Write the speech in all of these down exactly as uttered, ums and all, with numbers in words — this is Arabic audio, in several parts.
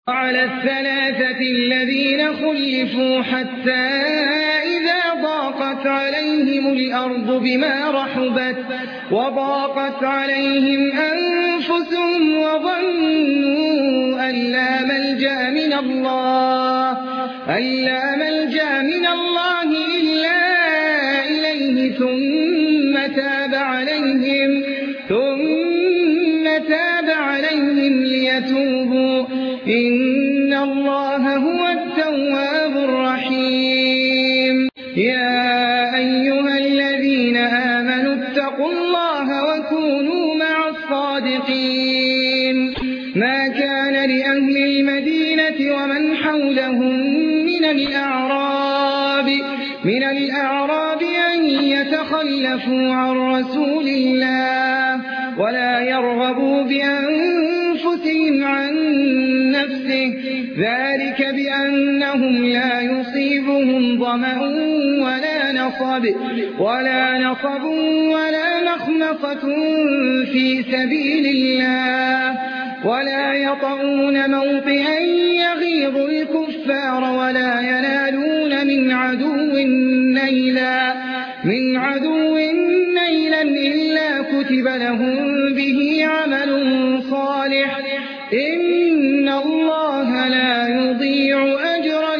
على الثلاثة الذين خلفوا حتى إذا ضاقت عليهم الأرض بما رحبت وضاقت عليهم أنفسهم وظنوا أن لا ملجأ من الله أن لا ملجأ من الله إلا إليه ثم تاب عليهم ثم تاب عليهم ليتوبوا إن الله هو التواب الرحيم. يا أيها الذين آمنوا اتقوا الله وكونوا مع الصادقين. ما كان لأهل المدينة ومن حولهم من الأعراب من الأعراب أن يتخلفوا عن رسول الله ولا يرغبوا بأنفسهم عن نفسه ذلك بأنهم لا يصيبهم ظمأ ولا نصب ولا نصب ولا مخمصة في سبيل الله ولا يطعون موطئا يغيظ الكفار ولا ينالون من عدو نيلا من عدو نيلا إلا كتب لهم به عمل صالح إن الله لا يضيع أجر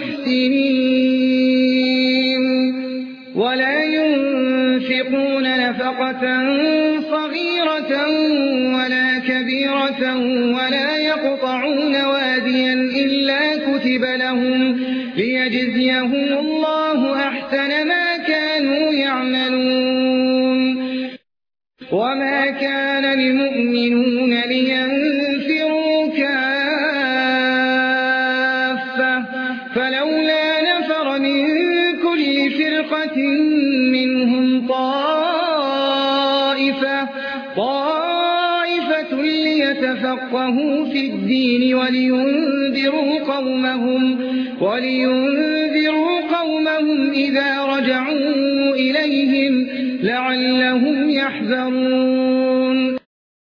المحسنين. ولا ينفقون نفقة صغيرة ولا كبيرة ولا يقطعون واديا إلا كتب لهم ليجزيهم الله أحسن ما كانوا يعملون. وما كان لمؤمنون لينفروا كافة فلولا نفر من كل فرقة منهم طائفة طائفة ليتفقهوا في الدين ولينذروا قومهم ولينذروا قومهم إذا رجعوا إليهم لعلهم يحذرون.